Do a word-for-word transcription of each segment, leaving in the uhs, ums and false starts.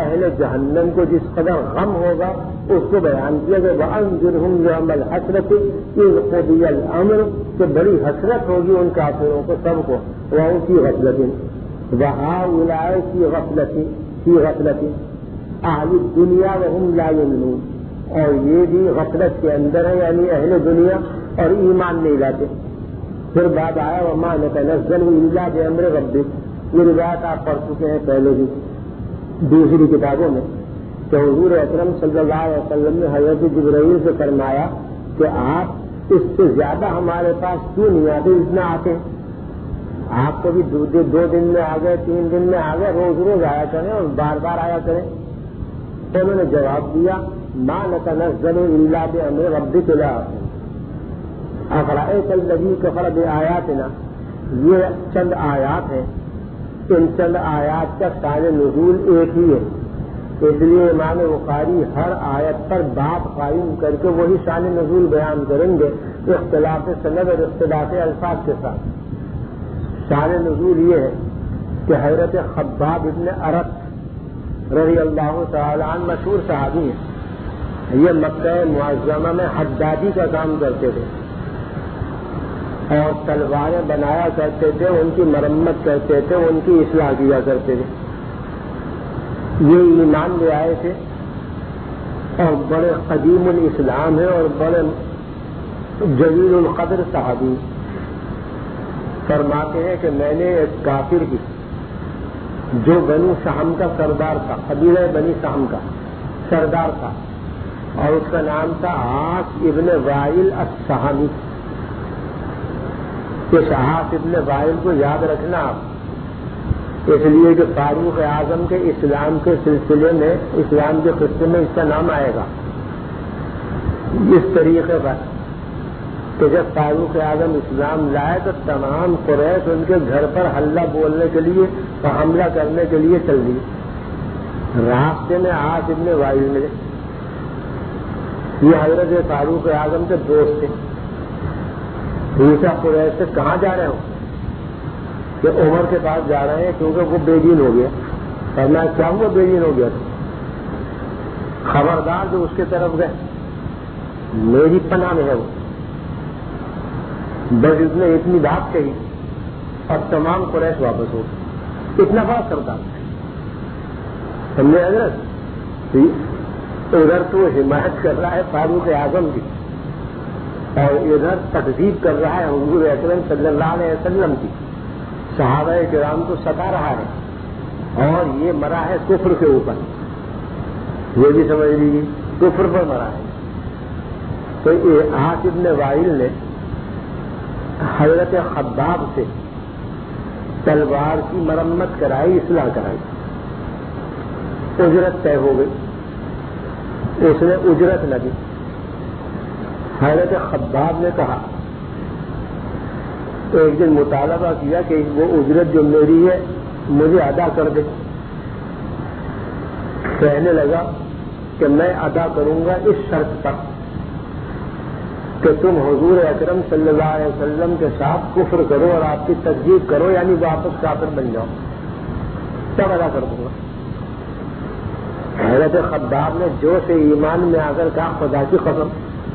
اہل جہنم کو جس قدر غم ہوگا اس کو بیان کیا کہ وَأَنذِرْهُمْ يَوْمَ الْحَسْرَةِ إِذْ قُضِيَ الْأَمْرُ کہ بڑی حسرت ہوگی ان کافروں کو سب کو وَهُمْ فِي غَفْلَةٍ وَهَؤُلَاءِ فِي غَفْلَةٍ فِي غَفْلَةٍ أَهْلُ الدُّنْيَا وَهُمْ لَا يُؤْمِنُونَ اور یہ بھی غفلت کے اندر ہے یعنی اہل دنیا اور ایمان نہیں لاتے. پھر بعد آیا وَمَا نَتَنَزَّلُ إِلَّا بِأَمْرِ رَبِّكَ یہ روایت آپ پڑھ چکے ہیں پہلے بھی دوسری کتابوں میں کہ حضور اکرم صلی اللہ علیہ وسلم نے حضرت جبرائیل سے فرمایا کہ آپ اس سے زیادہ ہمارے پاس کیوں نہیں آتے اتنا آتے ہیں آپ کو بھی دو, دو دن میں آ گئے تین دن میں آ گئے روز روز آیا کریں اور بار بار آیا کریں. تو انہوں نے جواب دیا ما نتنزل الا بامر ربک لا افرأیت الذی کفر بآیاتنا یہ چند آیات ہیں. ان چند آیات کا شان نزول ایک ہی ہے اس لیے امام بخاری ہر آیت پر باب قائم کر کے وہی شان نزول بیان کریں گے اختلاف سند اور اختلاف الفاظ کے ساتھ. شان نزول یہ ہے کہ حضرت خباب ابن ارت رضی اللہ تعالی عنہ مشہور صحابی ہیں. یہ مکہ معظمہ میں حدادی کا کام کرتے تھے اور تلواریں بنایا کرتے تھے ان کی مرمت کرتے تھے ان کی اصلاح کیا کرتے تھے. یہ ایمان لے آئے تھے اور بڑے قدیم الاسلام ہیں اور بڑے جلیل القدر صحابی. فرماتے ہیں کہ میں نے ایک کافر کی جو بنی سہم کا سردار تھا قبیلہ بنی سہم کا سردار تھا اور اس کا نام تھا عاص ابن وائل السہمی. اس عاص ابن وائل کو یاد رکھنا آپ اس لیے کہ فاروق اعظم کے اسلام کے سلسلے میں اسلام کے قصے میں اس کا نام آئے گا اس طریقے پر کہ جب فاروق اعظم اسلام لائے تو تمام قریش ان کے گھر پر حلہ بولنے کے لیے اور حملہ کرنے کے لیے چل دی. راستے میں عاص ابن وائل ملے. یہ حضرت فاروق اعظم کے دوست تھے. پوچھا قریش سے کہاں جا رہے ہو کہ عمر کے پاس جا رہے ہیں کیونکہ وہ بے دین ہو گیا. فرمایا میں کیا ہوا بے دین ہو گیا تھا خبردار جو اس کے طرف گئے میری پناہ میں ہے وہ. بس اس نے اتنی بات کہی اور تمام قریش واپس ہو اتنا بات کرتا ہم نے حضرت ادھر تو حمایت کر رہا ہے فاروق اعظم کی اور ادھر تکذیب کر رہا ہے حضور اکرم صلی اللہ علیہ وسلم کی. صحابہ کرام کو ستا رہا ہے اور یہ مرا ہے کفر کے اوپر. یہ بھی سمجھ لیجیے کفر پر مرا ہے. تو یہ عاص ابن وائل نے حضرت خباب سے تلوار کی مرمت کرائی اصلاح کرائی. اجرت طے ہو گئی. اس نے اجرت نہ دی. حضرت خباب نے کہا ایک دن مطالبہ کیا کہ وہ اجرت جو میری ہے مجھے ادا کر دے. کہنے لگا کہ میں ادا کروں گا اس شرط پر کہ تم حضور اکرم صلی اللہ علیہ وسلم کے ساتھ کفر کرو اور آپ کی تکذیب کرو یعنی واپس کافر بن جاؤ تب ادا کر دوں گا. حضرت خباب نے جو سے ایمان میں آ کر کہا خدا کی قسم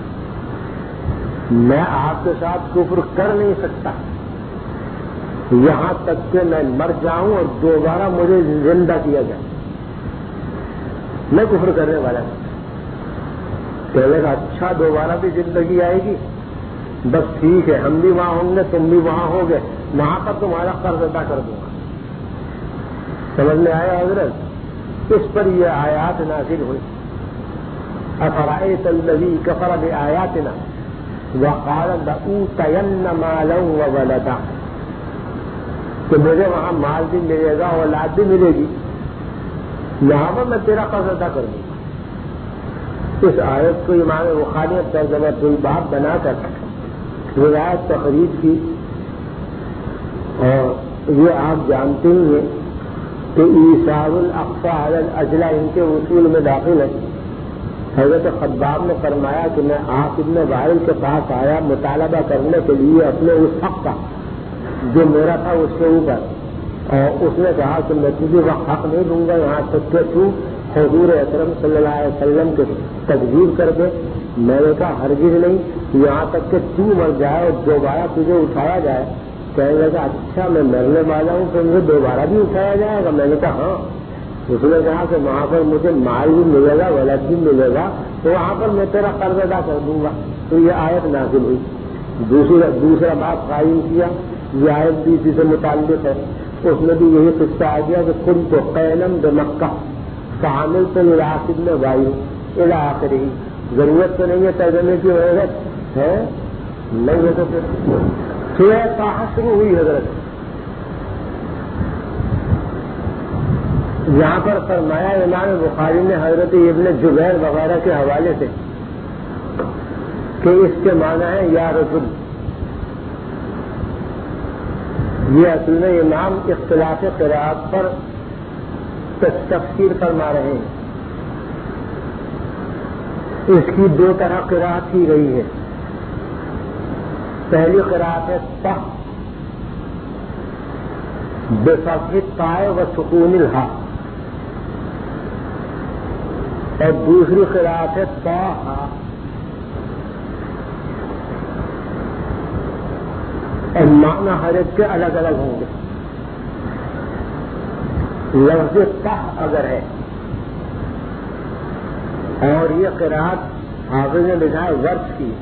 میں آپ کے ساتھ کفر کر نہیں سکتا یہاں تک کہ میں مر جاؤں اور دوبارہ مجھے زندہ کیا جائے. میں کفر کرنے والا ہوں. کہنے کا اچھا دوبارہ بھی زندگی آئے گی بس ٹھیک ہے ہم بھی وہاں ہوں گے تم بھی وہاں ہو گے وہاں پر تمہارا قرض ادا کر دوں گا. سمجھ میں آیا حضرت. اس پر یہ آیات نازل ہوئی. افرأیت الذی کفر بآیاتنا وقال لأوتین مالا وولدا کہ مجھے وہاں مال بھی ملے گا اولاد بھی ملے گی یہاں پر میں تیرا قرض ادا کر دوں گا. اس آیت کو امام بخاری نے ترجمہ الباب بنا کر روایت تقریب کی اور یہ آپ جانتے ہی ہیں کہ ایثار الاقصی علی الاجلی ان کے اصول میں داخل ہے. حضرت خباب نے فرمایا کہ میں عاص ابن وائل کے پاس آیا مطالبہ کرنے کے لیے اپنے اس حق کا جو میرا تھا اس کے اوپر اور اس نے کہا کہ میں تجھے وہ حق نہیں دوں گا یہاں تک کہ تو حضور اکرم صلی اللہ علیہ وسلم کے تکذیب کر دے. میں نے کہا ہرگز نہیں, یہاں تک کہ تو مر جائے اور دوبارہ تجھے اٹھایا جائے. کہنے لگا اچھا میں مرنے والا ہوں تو مجھے دوبارہ بھی اٹھایا جائے گا؟ میں نے کہا ہاں. اس نے کہا کہ وہاں پر مجھے مال بھی ملے گا, ولد بھی ملے گا, تو وہاں پر میں تیرا قرض ادا کر دوں گا. تو یہ آیت نازل ہوئی. دوسرا دوسرا بات قائم کیا, یہ آیت بھی اسی سے متعلق ہے. اس میں بھی یہی قصہ آ گیا کہ کن تو قینم بے مکہ فعامل تو نراصد میں وایو الی آخر ہی. ضرورت تو نہیں ہے ترجمے کی ضرورت ہے نہیں ہے. تو پھر سورہ طٰہٰ شروع ہوئی حضرت. یہاں پر فرمایا امام بخاری نے حضرت ابن جبیر وغیرہ کے حوالے سے کہ اس کے معنی ہے یا رسول. یہ اصل میں امام اختلاف قرأت پر تفسیر فرما رہے ہیں. اس کی دو طرح قرأت کی گئی ہے. پہلی قرأت ہے طٰ بفتح الطاء و سکون الہاء, اور دوسری قرأت ہے طٰہٰ اور معنی ہر ایک کے الگ الگ ہوں گے. لفظ طٰہٰ اگر ہے اور یہ قرأت حافظ نے لکھا ہے ورش کی,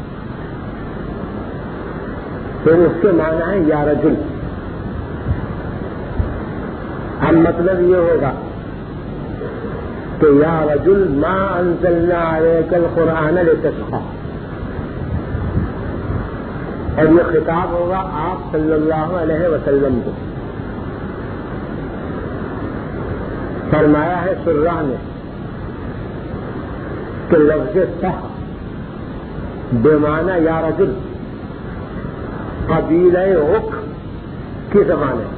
پھر اس کے معنی ہے یا رجل. اب مطلب یہ ہوگا کہ یا رجل ما انزلنا علیک القرآن لتشقى, اور یہ خطاب ہوگا آپ صلی اللہ علیہ وسلم کو. فرمایا ہے سراہ نے کہ لفظ طٰہٰ بے معنی یا رجل قبیلہ عق کی زبان ہے,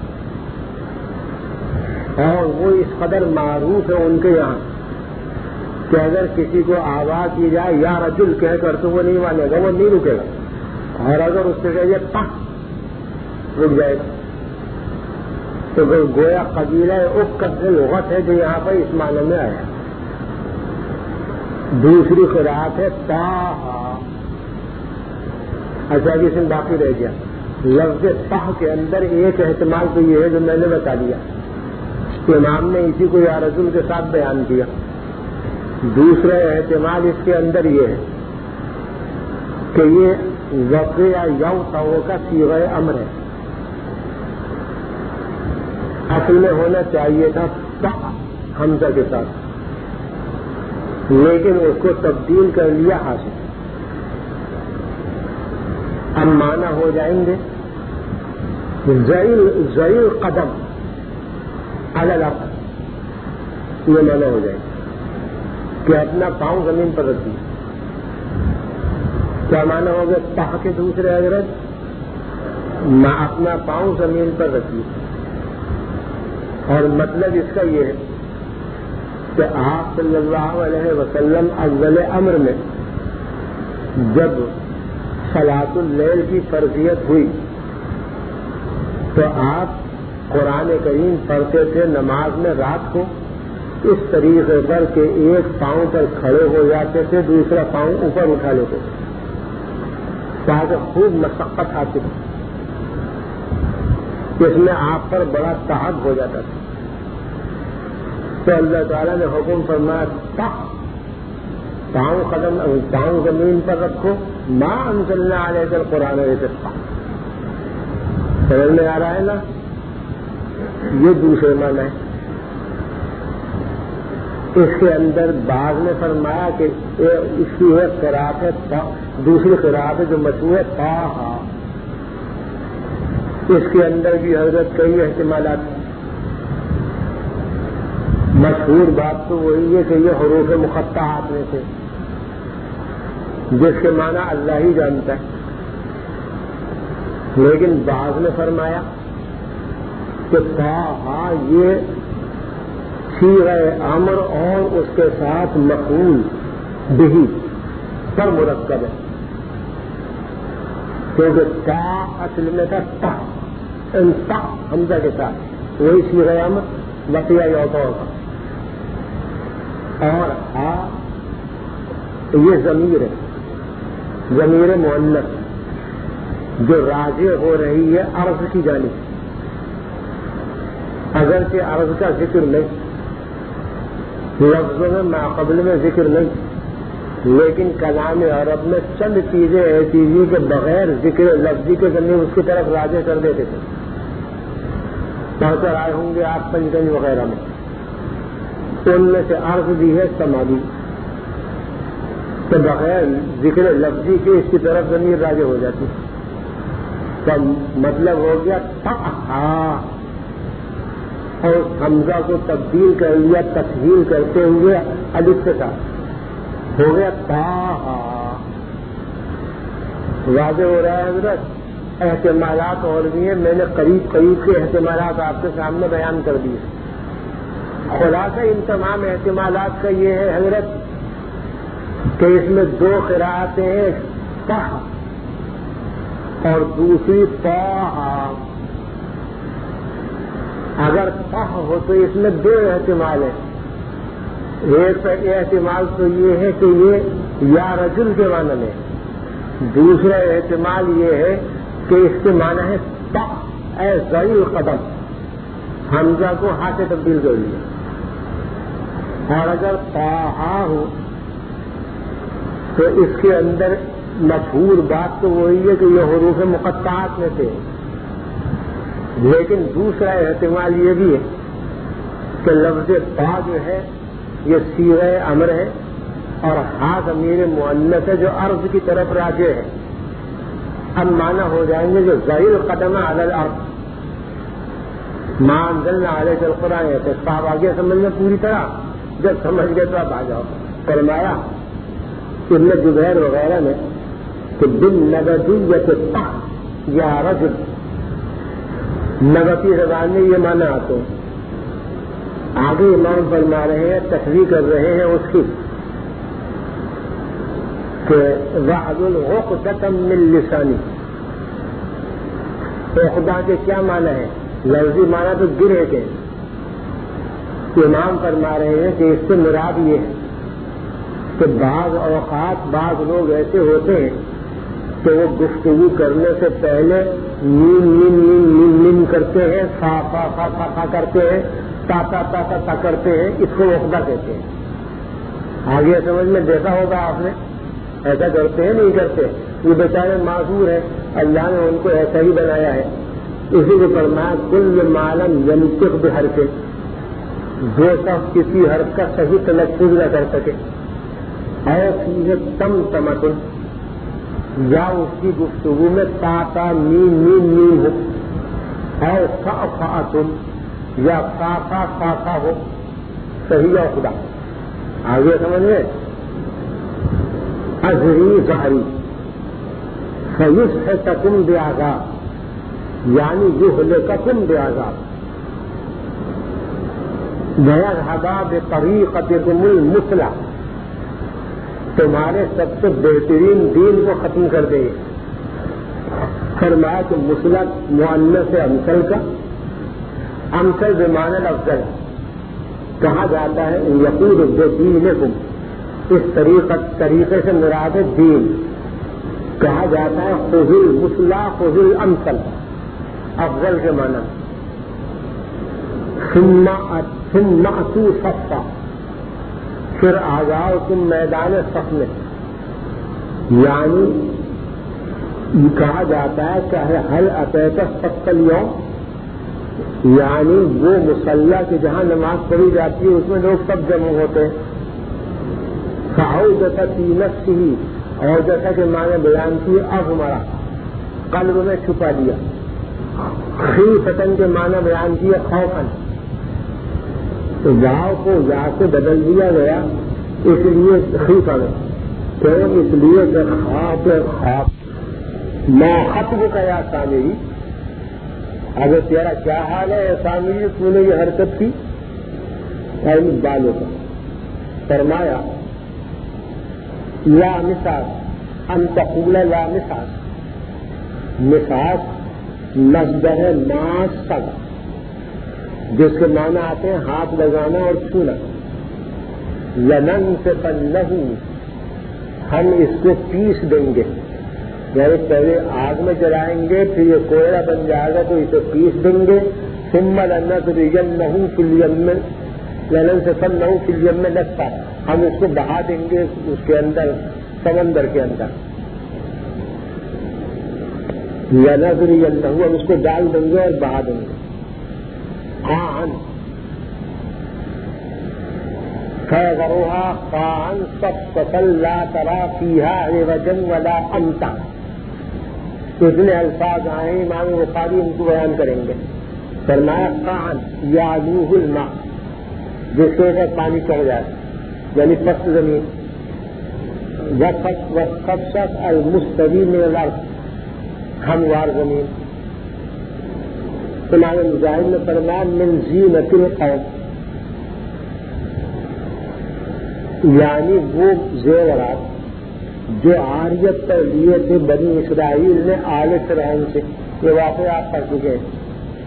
اور وہ اس قدر معروف ہے ان کے یہاں کہ اگر کسی کو آواز کی جائے یا رجل کہہ کر تو وہ نہیں مانے گا, وہ نہیں رکے گا. اور اگر اس سے کہیے طٰہٰ رک جائے گا. تو پھر گویا قبیلہ عق کا لغت ہے جو یہاں پر اس معنی میں آیا. دوسری قرأت ہے طٰہٰ. اچھا جس میں باقی رہ گیا لفظ طٰہٰ کے اندر ایک احتمال تو یہ ہے جو میں نے بتا دیا, امام نے اسی کو یا رسول کے ساتھ بیان کیا. دوسرا احتمال اس کے اندر یہ ہے کہ یہ وقع یو تو کا صیغہ امر ہے. اصل میں ہونا چاہیے تھا طٰہٰ حمزہ کے ساتھ, لیکن اس کو تبدیل کر لیا حاصل. اب معنی ہو جائیں گے ذیل قدم الگ, یہ معنی ہو جائے کہ اپنا پاؤں زمین پر رکھیے. کیا معنی ہو گیا طٰہٰ کے دوسرے حضرت نہ اپنا پاؤں زمین پر رکھیے. اور مطلب اس کا یہ ہے کہ آپ صلی اللہ علیہ وسلم اول امر میں جب صلاۃ اللیل کی فرضیت ہوئی تو آپ قرآن کریم پڑھتے تھے نماز میں رات کو اس طریقے پر کہ ایک پاؤں پر کھڑے ہو جاتے تھے, دوسرا پاؤں اوپر اٹھا لیتے تھے تاکہ خوب مشقت حاصل ہو. اس میں آپ پر بڑا تعب ہو جاتا تھا. تو اللہ تعالیٰ نے حکم فرمایا طٰہٰ پاؤں قدم پاؤں زمین پر رکھو, ما انزلنا علیک القرآن لتشقى. سمجھ میں آ رہا ہے نا؟ یہ دوسرے معنی ہے. اس کے اندر بعض نے فرمایا کہ اس کی ایک قرأت ہے, دوسری قرأت ہے جو مشہور ہے طٰہٰ. اس کے اندر بھی حضرت کئی احتمالات. مشہور بات تو وہی ہے کہ یہ حروف مقطعات میں سے جس کے معنی اللہ ہی جانتا ہے. لیکن بعض نے فرمایا کہ طٰہٰ یہ صیغہ امر اور اس کے ساتھ مفعول بہ پر مرکب ہے, کیونکہ طٰہٰ اصل میں تھا طٰہٰ حمزہ کے ساتھ, وہی صیغہ امر بقیہ یوتوں کا. اور ہا یہ ضمیر ہے، ضمیر مؤنث جو راجع ہو رہی ہے عرض کی جانب. اگرچہ عرض کا ذکر نہیں، لفظوں میں ماقبل میں ذکر نہیں، لیکن کلام عرب میں چند چیزیں ایسی ہیں کہ بغیر ذکر لفظی کے ذریعے اس کی طرف راجع کر دیتے تھے. پڑھ کر آئے ہوں گے آپ پنجگنج وغیرہ میں، ان میں سے عرض بھی ہے سماعی، تو بغیر ذکر لفظی کے اس کی طرف ضمیر راجع ہو جاتی. تو مطلب ہو گیا تہا، اور حمزہ کو تبدیل کر لیا تسہیل کرتے ہوئے الف کے ساتھ، ہو گیا تہا. واضح ہو رہا ہے حضرت. احتمالات اور بھی ہیں، میں نے قریب قریب کے احتمالات آپ کے سامنے بیان کر دیے. خلاصہ ان تمام احتمالات کا یہ ہے حضرت کہ اس میں دو قراءتیں ہیں، تہ اور دوسری طٰہٰ. اگر تہ ہو تو اس میں دو احتمال ہیں. ایک احتمال تو یہ ہے کہ یہ یا رجل کے معنی میں، دوسرا احتمال یہ ہے کہ اس کے معنی ہے تہ اے ذیل قدم، حمزہ کو ہا سے تبدیل کر لیا. اور اگر طٰہٰ ہو تو اس کے اندر مشہور بات تو وہی ہے کہ یہ حروف مقطعات میں سے، لیکن دوسرا احتمال یہ بھی ہے کہ لفظ طا جو ہے یہ صیغہ امر ہے اور ہا ضمیر مؤنث ہے جو عرض کی طرف راجع ہے. اب معنی ہو جائیں گے جو ذیل قدم علی الارض ما انزلنا علیک القرآن. ہے صاحب آگے سمجھ میں پوری طرح، جب سمجھ گئے تو آپ آ جاؤ. فرمایا ابن جبیر وغیرہ میں کہ بن نبویت تہ یا رجل، نبتی زبان میں یہ معنی آتے ہیں. آگے امام فرما رہے ہیں، تشریح کر رہے ہیں اس کی کہ وَحْلُلْ عُقْدَةً مِّن لِّسَانِي. عقدہ کے کیا معنی ہے؟ لفظی معنی تو گرے کے. امام فرما رہے ہیں کہ اس سے مراد یہ ہے کہ بعض اوقات بعض لوگ ایسے ہوتے ہیں کہ وہ گفتگو کرنے سے پہلے نیم نیم نیم نیم نیم کرتے ہیں، فا فا فا فا فا کرتے ہیں، تا تا تا تا تا کرتے ہیں. اس کو عقدہ کہتے ہیں. آگے سمجھ میں دیکھا ہوگا آپ نے، ایسا کرتے ہیں نہیں کرتے. یہ بیچارے معذور ہیں، اللہ نے ان کو ایسا ہی بنایا ہے. اسی کو فرمایا کل معلوم ینطق بحرف، جو شخص کسی حرف کا صحیح تلفظ نہ کر سکے، اور فیہ تم تمتن، یا اس کی گفتگو میں تا تا میم میم میم ہو، اور فا فاتن، یا فا فا فا فا ہو، صحیح یا خدا. آگے سمجھ میں ازری ظہری فیصحکم بعذاب، یعنی یہلککم بعذاب. وَيَذْهَبَ بِطَرِيقَتِكُمُ الْمُثْلَىٰ، تمہارے سب سے بہترین دین کو ختم کر دے. فرمایا کہ مسلط مؤنث امثل کا، امثل بمعنی الافضل کہا جاتا ہے. یقول بدینکم، اس طریقہ طریقے سے مراد ہے دین. کہا جاتا ہے خذ المثلی خذ الامثل، افضل کے معنی. ثم ثم اتوا صفا، پھر آ جاؤ تم میدان صف میں. یعنی یہ کہا جاتا ہے چاہے حل اتیت صف اليوم، یعنی وہ مصلی کہ جہاں نماز پڑھی جاتی ہے اس میں لوگ سب جمع ہوتے ہیں. فعودت فی نفسہ، اور جیسا کہ میں نے بیان کی اب ہمارا قلب میں چھپا دیا. خیفتن کے معنی بیان کیا خوفن، تو واؤ کو یا سے بدل دیا گیا اس لیے خیفہ میں، کیوں؟ اس لیے کہ خواب خواب ما خطب کا یا سامری، اگر تیرا کیا حال ہے سامری تو نے یہ حرکت کی بالوں کا. فرمایا لا مساس ان تقول لا مساس، مساس مصدر ماسک، جس کے معنی آتے ہیں ہاتھ لگانا اور چھونا. لننسفنہ، ہم اس کو پیس دیں گے، یعنی پہلے آگ میں جلائیں گے، پھر یہ کوئلہ بن جائے گا تو اسے پیس دیں گے. ثم لنخرجنہ فی الیم، لننسفنہ فی الیم نسفا، ہم اس کو بہا دیں گے اس کے اندر، سمندر کے اندر. لنخرجنہ، ہم اس کو ڈال دیں گے اور بہا دیں گے. قاعا فَيَذَرُهَا قَاعًا صَفْصَفًا لَا تَرَىٰ فِيهَا عِوَجًا وَلَا أَمْتًا. اتنے الفاظ آئے امام بخاری ان کو بیان کریں گے. فرمایا قاعا یعلوہ الماء، جس سے پانی چڑھ جائے، یعنی پست زمین. وَالصَّفْصَفْ الْمُسْتَوِي مِنَ الْأَرْضِ، ہموار زمین. امام مجاہد نے فرمایا من زینت القوم، یعنی وہ زیورات جو عاریت پر لیے تھے بنی اسرائیل نے آل فرعون سے، یہ واقعہ آپ پڑھ چکے ہیں.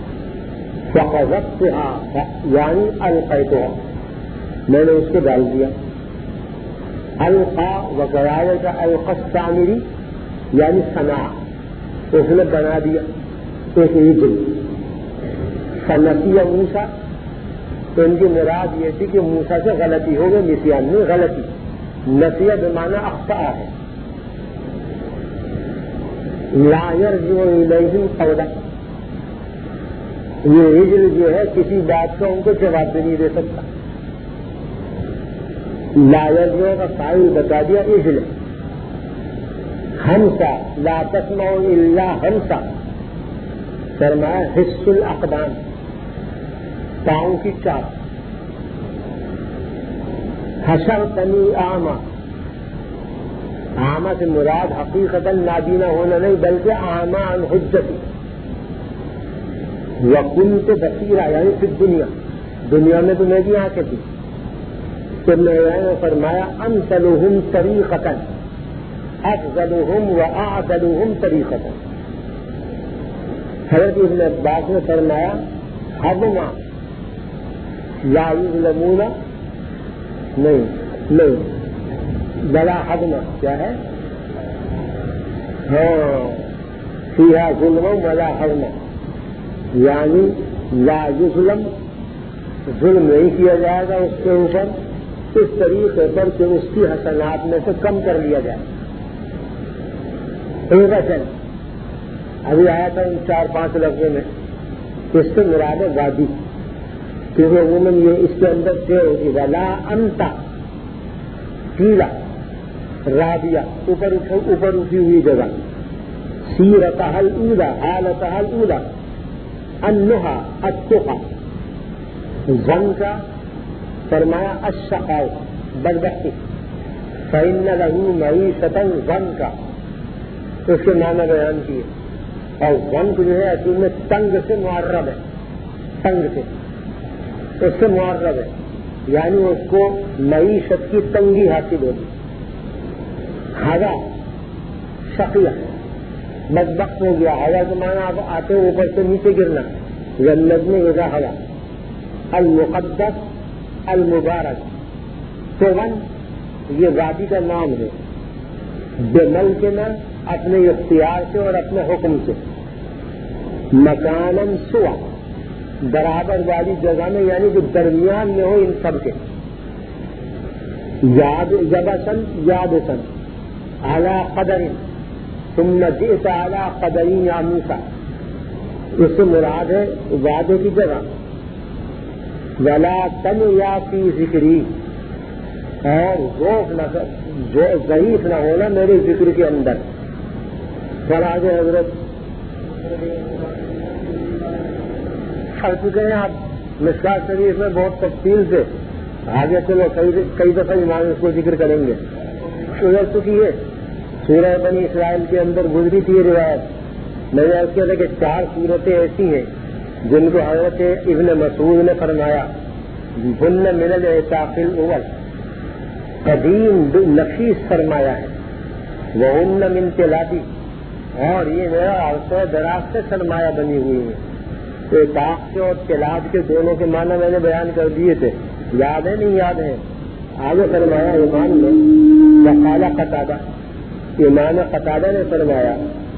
فقذفتها، یعنی القیتها، میں نے اس کو ڈال دیا. القا وکذالک القی السامری، یعنی صنع، اس نے بنا دیا ایک عجل. فنسی موسیٰ، تو ان کی مراد یہ تھی کہ موسیٰ سے غلطی ہو گئی، نسیان نہیں، غلطی. نسیہ بمعنی اخطاء ہے. لا یرجع الیہم قولا، یہ رجل جو ہے کسی بات کا ان کو جواب بھی نہیں دے سکتا. لا یرجع کا فاعل بتا دیا اجل. ہمسا لا تسمع الا ہمسا، فرمایا حس الاقدام، پاؤں کی چاپ. حشرتنی اعمی، اعمی سے مراد حقیقتاً نابینا ہونا نہیں بلکہ اعمی عن حجتی. وکنت بصیرا، یعنی پھر دنیا دنیا میں تو میری آنکھیں تھی. تو میں نے فرمایا امثلہم طریقتاً افضلہم واعدلہم طریقتاً. حضرت ابن عباس نے فرمایا حضما لا یظلمون، نہیں نہیں بلا حضما کیا ہے؟ ہاں فیہا ظلم ولا حضما، یعنی لا یظلم، ظلم نہیں کیا جائے گا اس کے اوپر اس طریقے پر کہ اس کی حسنات میں سے کم کر لیا جائے. ایوجن ابھی آیا تھا ان چار پانچ لفظوں میں، اس سے مراد ہے وادی، کیونکہ عموماً یہ اس کے اندر سے ہوگی. ولا انتا پیلا رابیہ، اوپر اوپر اٹھی ہوئی جگہ. سیرتہ الاولی، حالتہ الاولی. انہا التقی، زن کا فرمایا الشقاء، بدبختی. فإن له معیشۃ، زن کا اس کے معنی بیان کیے. اور ضنک جو ہے اصل میں تنگ سے معرب ہے، تنگ سے اس سے معرب ہے، یعنی اس کو معیشت کی تنگی حاصل ہوگی. ہوا شقیہ، بدبخت ہو گیا. ہوا کے معنی آپ آتے ہیں اوپر سے نیچے گرنا، جنت میں اذا ہوا. المقدس المبارک، تو ون یہ وادی کا نام ہے. بمل کے نام اپنے اختیار سے اور اپنے حکم سے. مکانن سوا، برابر والی جگہ میں، یعنی جو درمیان میں ہو ان سب کے. یاد یبسن یادسن اعلی قدر، ثم جئت اعلی قدرین یا موسیٰ، اس سے مراد ہے وعدے کی جگہ. ولا تن یا فی ذکری، اور ضعف نہ ضعیف نہ ہونا میرے ذکر کے اندر. پھر آگے حضرت پڑھ چکے ہیں آپ مشکات شریف میں بہت تفصیل سے. آگے چلو کئی دفعہ ایمان اس کو ذکر کریں گے. گزر چکی ہے سورہ بنی اسرائیل کے اندر گزری تھی روایت. میں نے عرض کیا تھا کہ چار صورتیں ایسی ہیں جن کو حضرت ابن مسعود نے فرمایا ہن من الاعتاق الاول، قدیم نفیس فرمایا ہے. وہن من تلابی، اور یہ میرا عرصہ دراز سے سرمایہ بنی ہوئی ہے. طاق کے اور چلاج کے دونوں کے معنی میں نے بیان کر دیے تھے، یاد ہے نہیں یاد ہے؟ آگے فرمایا امام نے وقال قتادہ، امام قتادہ نے فرمایا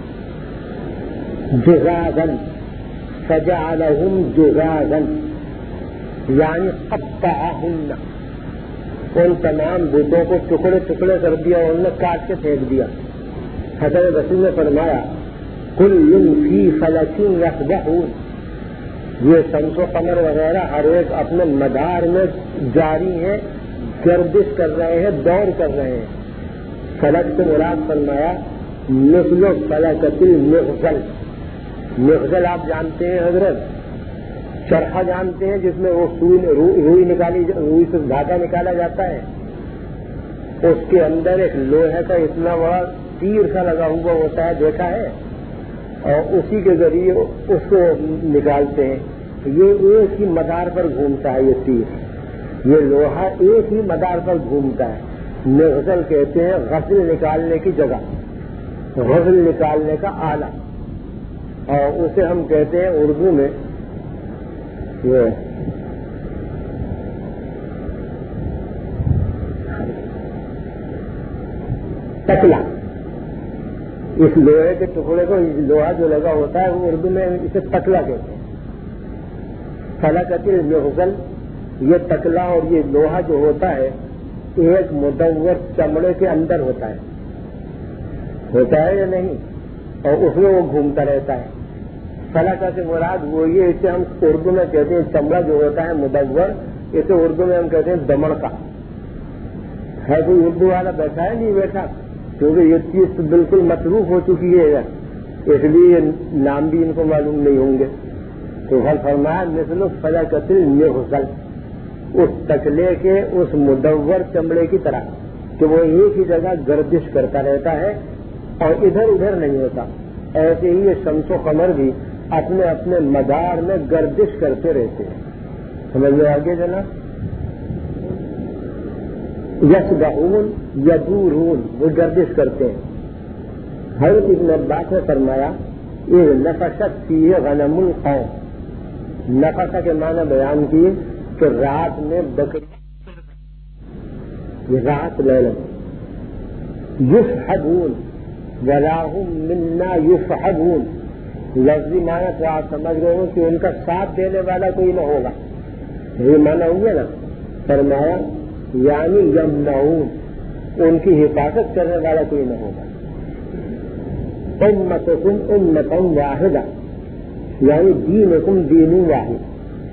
جزازن فجعلہم جزازن یعنی قطعہن، ان تمام بتوں کو ٹکڑے ٹکڑے کر دیا اور انہوں نے کاٹ کے پھینک دیا۔ حضرت رسول نے فرمایا کل فی فلک یسبحون، یہ شمس و قمر وغیرہ ہر ایک اپنے مدار میں جاری ہیں، گردش کر رہے ہیں، دوڑ کر رہے ہیں۔ فلک سے مراد فرمایا مثل فلکۃ المغزل، مغزل آپ جانتے ہیں حضرت، چرخا جانتے ہیں جس میں وہ روئی نکالی، روئی سے دھاگا نکالا جاتا ہے، اس کے اندر ایک لوہے کا اتنا بڑا تیر سا لگا ہوا ہوتا ہے، دیکھا ہے، اور اسی کے ذریعے اس کو نکالتے ہیں۔ یہ ایک ہی مدار پر گھومتا ہے، یہ تیر، یہ لوہا ایک ہی مدار پر گھومتا ہے۔ مغزل کہتے ہیں غزل نکالنے کی جگہ، غزل نکالنے کا آلہ، اور اسے ہم کہتے ہیں اردو میں یہ تکلا۔ اس لوہے کے ٹکڑے کو لوہا جو لگا ہوتا ہے وہ اردو میں اسے تکلا کہتے ہیں۔ فلکۃ المغزل، یہ تکلا اور یہ لوہا جو ہوتا ہے ایک مدور چمڑے کے اندر ہوتا ہے، ہوتا ہے یا نہیں، اور اس میں وہ گھومتا رہتا ہے۔ فلکہ سے مراد وہ یہ، اسے ہم اردو میں کہتے ہیں چمڑا جو ہوتا ہے مدور، اسے اردو میں ہم کہتے ہیں دمڑ کا۔ ہے کوئی اردو والا بیٹھا ہے؟ نہیں بیٹھا، کیونکہ یہ چیز تو بالکل مصروف ہو چکی ہے، اس لیے نام بھی ان کو معلوم نہیں ہوں گے۔ تو غل فرمایا مثل فلکۃ المغزل، اس تکلے کے اس مدور چمڑے کی طرح کہ وہ ایک ہی جگہ گردش کرتا رہتا ہے اور ادھر ادھر نہیں ہوتا، ایسے ہی یہ شمس و قمر بھی اپنے اپنے مدار میں گردش کرتے رہتے ہیں۔ سمجھ میں آگے جناب؟ یسبحون یدورون، وہ گردش کرتے ہیں۔ حضرت ابن عباس نے فرمایا یہ نفشت فیہ غنم القوم، نفشہ کے معنی بیان کیے کہ رات میں بکری، یہ رات لیلت، یسحبون ولاہم منا یسحبون، لفظی معنی تو آپ سمجھ رہے ہو کہ ان کا ساتھ دینے والا کوئی نہ ہوگا، یہ معنی ہوگا نا۔ فرمایا یعنی یمنعون، ان کی حفاظت کرنے والا کوئی نہ ہوگا۔ امتکم امتا واحدہ، یعنی دینکم دین واحد۔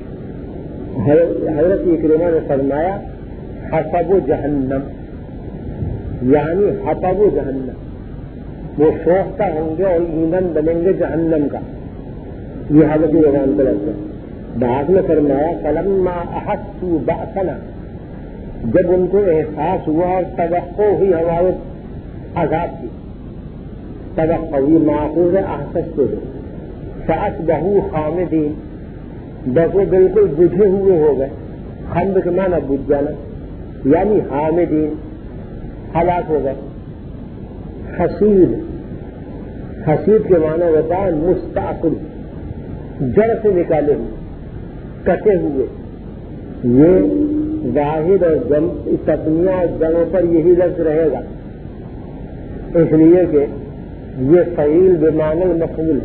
حضرت اکرمہ نے فرمایا حطب جہنم، یعنی حطب جہنم، وہ سوختہ ہوں گے اور ایندھن بنیں گے جہنم کا، یہ حضرت رضوان کا لفظ ہے۔ بعد میں فرمایا فلما احسوا بأسنا، جب ان کو احساس ہوا اور توقع ہوئی ہمارے عذاب کی، توقع ہوئی ماخوذ احسست سے، فاصبحوا خامدین، بس وہ بالکل بجھے ہوئے ہو گئے، خند کے معنی بجھ جانا، یعنی حامدین، ہلاک ہو گئے۔ حسید، حسید کے معنی ہوتا ہے مستعقل، جڑ سے نکالے ہوئے، کٹے ہوئے۔ یہ واحد اور جم تسنیہ اور جمع پر یہی لفظ رہے گا، اس لیے کہ یہ فعیل بمعنی المفعول،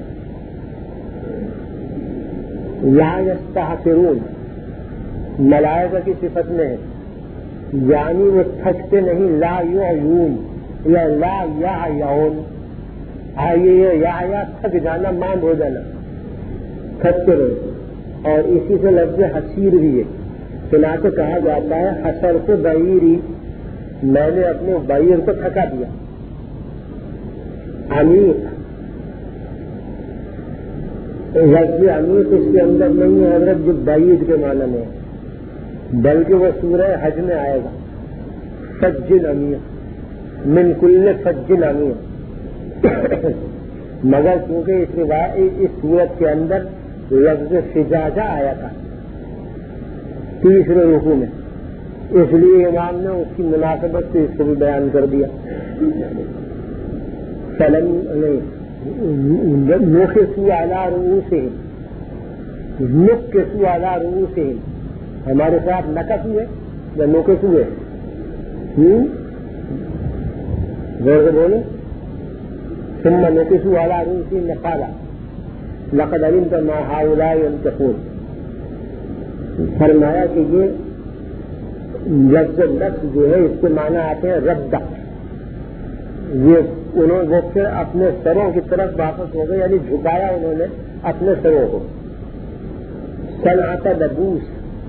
لا یستحقرون ملائکہ کی صفت میں ہے، یعنی وہ تھکتے نہیں، لا یعیون یا لا یعیون، آئیے یا یا تھک جانا، ماند ہو جانا، تھکتے رہے۔ اور اسی سے لفظ حسیر بھی ہے، چنانچہ کہا جاتا ہے حسر سے بعیری، میں نے اپنے بعیر کو تھکا دیا۔ عمیق، لفظ عمیق اس کے اندر نہیں ہے حضرت جو بعید کے معنی میں ہے، بلکہ وہ سورہ حج میں آئے گا، فج عمیق، من کل فج عمیق، مگر چونکہ اس روایت اس صورت کے اندر لفظ فجاجہ آیا تھا تیسرے رکوع میں، اس لیے امام نے اس کی مناسبت سے اس کو بھی بیان کر دیا۔ فلم نہیں نوخسوا علی رؤوسہم، نکسو علی رؤوسہم، ہمارے ساتھ نکس ہوئے یا نوکس ہوئے؟ زور سے بولے. ثم نکسو علی رؤوسہم قال لقد علمت ما هؤلاء ينطقون. فرمایا کہ یہ لفظ لفظ جو ہے اس کے معنی آتے ہیں رد. یہ انہوں وہ پھر اپنے سروں کی طرف واپس ہو گئے، یعنی جھکایا انہوں نے اپنے سروں کو. صنعت لبوس،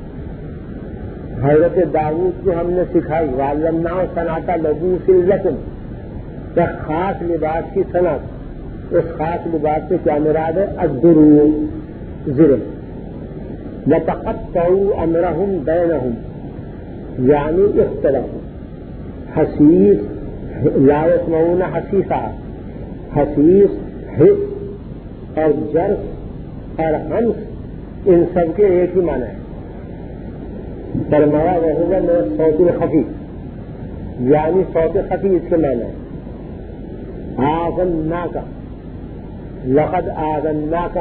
حضرت داؤد کو ہم نے سکھائی. وعلمناہ صنعت لبوس لکم، ایک خاص لباس کی صنعت. اس خاص لباس سے کیا مراد ہے؟ الدروع، زرے. وتقطعوا امرهم بینہم، یعنی اختلافا. حسیس لا يسمعون حسیسا، حسیس، حس اور جرس اور ہمس ان سب کے ایک ہی معنی ہے. فرمایا وہو من الصوت الخفی، یعنی صوت خفی اس کے معنی ہے. آذناک، لقد آذناک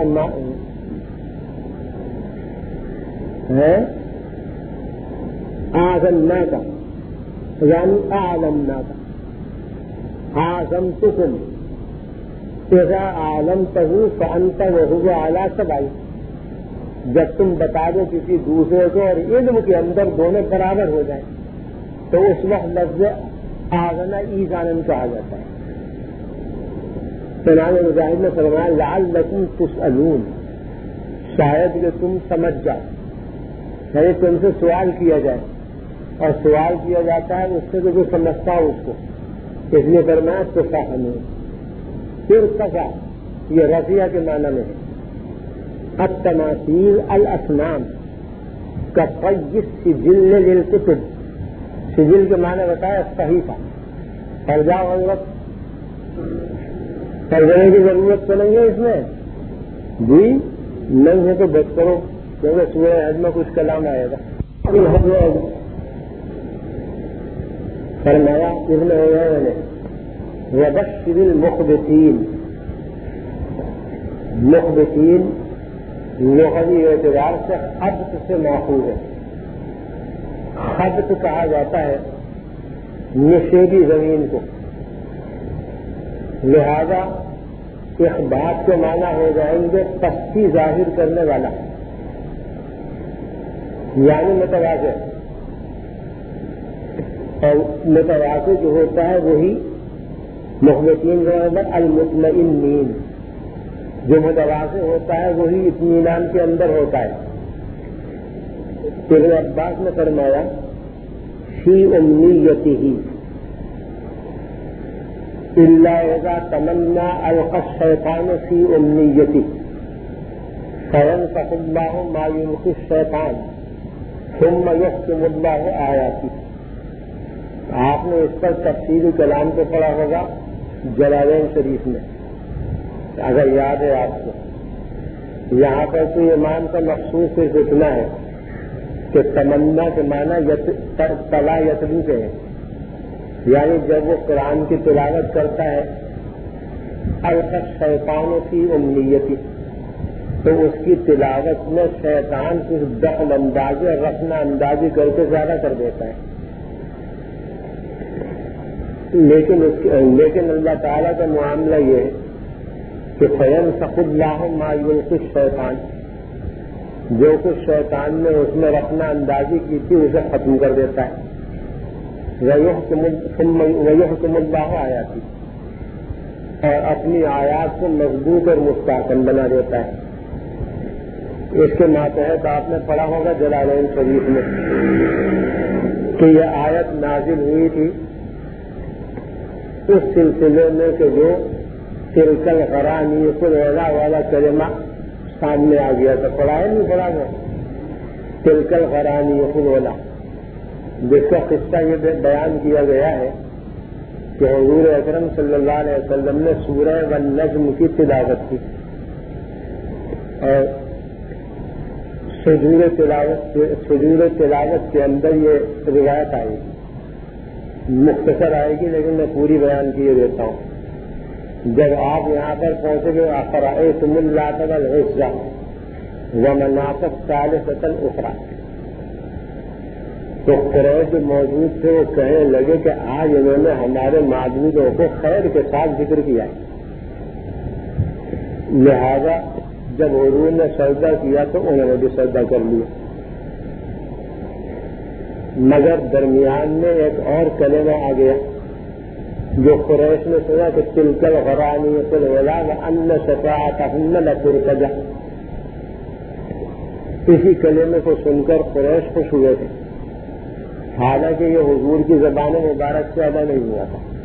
ہے آذناک یعنی اعلمناک. آذنتکم اذا علمته فانت وهو على سواء، جب تم بتا دو کسی دوسرے کو اور علم کے اندر دونوں برابر ہو جائیں تو اس وقت لفظ آذن ایذانا کہا جاتا ہے. چنانچہ مجاہد نے فرمایا لعلکم تسألون، شاید کہ تم سمجھ جاؤ، یعنی تم سے سوال کیا جائے، اور سوال کیا جاتا ہے اس سے تو جو سمجھتا ہو اس کو، اس لیے فرمایا تفہمون. پھر کفا یہ رفیہ کے معنی میں ہے. التماثیل الاصنام کفی السجل للکتب، سجل کے معنی بتایا صحیفہ. پڑھ جاؤ حضرت، ترجمے کی ضرورت تو نہیں ہے اس میں جی، نہیں ہے تو بس کرو کیونکہ سورہ حج میں کچھ کلام آئے گا. فرمایا ابن عیینہ نے وبشر المخبتین، مخبتین لغوی اعتبار سے خبط سے ماخوذ ہے. خبط کہا جاتا ہے نشیبی زمین کو، لہذا اخبات کے معنی ہو جائیں گے پستی ظاہر کرنے والا، یعنی متوازی. اور متوازی جو ہوتا ہے وہی مخبتین کا مطلب المطمئنین، جو متوازی ہوتا ہے وہی اطمینان کے اندر ہوتا ہے. ابن عباس نے فرمایا فی امنیتہ الا اذا تمنا القى الشیطان فی امنیتہ فینسخ اللہ ما یلقی الشیطان ثم یحکم اللہ آیاتہ. آپ نے اس پر تفصیلی کلام کو پڑھا ہوگا جلالین شریف میں، اگر یاد ہے آپ کو. یہاں پر تو ایمان کا مخصوص صرف اتنا ہے کہ تمنا کے معنی تلا یتلو کے ہیں، یعنی جب وہ قرآن کی تلاوت کرتا ہے القى الشیطان فی امنیتہ، تو اس کی تلاوت میں شیطان کچھ دخل اندازی اور رفنا اندازی کر کے زیادہ کر دیتا ہے. لیکن اس لیکن اللہ تعالیٰ کا معاملہ یہ ہے کہ فینسخ اللہ ما یلقی الشیطان، جو کچھ شیطان نے اس میں رفنا اندازی کی تھی اسے ختم کر دیتا ہے. وَيُحْكِمُ اللَّهُ آیاتہ، اور اپنی آیات کو مضبوط اور مستحکم بنا دیتا ہے. اس کے ماتحت آپ نے پڑھا ہوگا جلالین شریف میں کہ یہ آیت نازل ہوئی تھی اس سلسلے میں کہ جو تلک الغرانی العلا والا کلمہ سامنے آ گیا تھا. پڑھا ہے نہیں پڑھا ہے تلک الغرانی العلا، جس کا قصہ یہ بیان کیا گیا ہے کہ حضور اکرم صلی اللہ علیہ وسلم نے سورہ والنجم کی تلاوت کی اور سجود تلاوت سجود تلاوت کے اندر یہ روایت آئی. مختصر آئے گی لیکن میں پوری بیان کیے دیتا ہوں. جب آپ یہاں پر پہنچے گے افرأیتم اللات والعزی، ومناطق ثالثۃ اخرى. تو قریش موجود تھے، وہ کہنے لگے کہ آج انہوں نے ہمارے معبودوں کو خیر کے ساتھ ذکر کیا ہے، لہذا جب حضور نے سجدہ کیا تو انہوں نے بھی سجدہ کر لیا. مگر درمیان میں ایک اور کلمہ آ گیا جو قریش نے سنا کہ تلک الغرانیۃ العلا وان شفاعتہن لترتجى. اسی کلمے کو سن کر قریش خوش ہوئے تھے، حالانکہ یہ حضور کی زبان مبارک سے ادا نہیں ہوا تھا.